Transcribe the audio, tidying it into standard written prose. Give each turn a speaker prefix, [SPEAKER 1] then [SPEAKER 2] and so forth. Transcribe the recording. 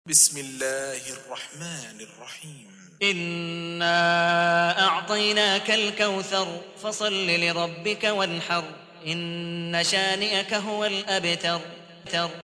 [SPEAKER 1] بسم الله الرحمن الرحيم
[SPEAKER 2] إنا أعطيناك الكوثر فصل لربك وانحر إن شانئك هو الأبتر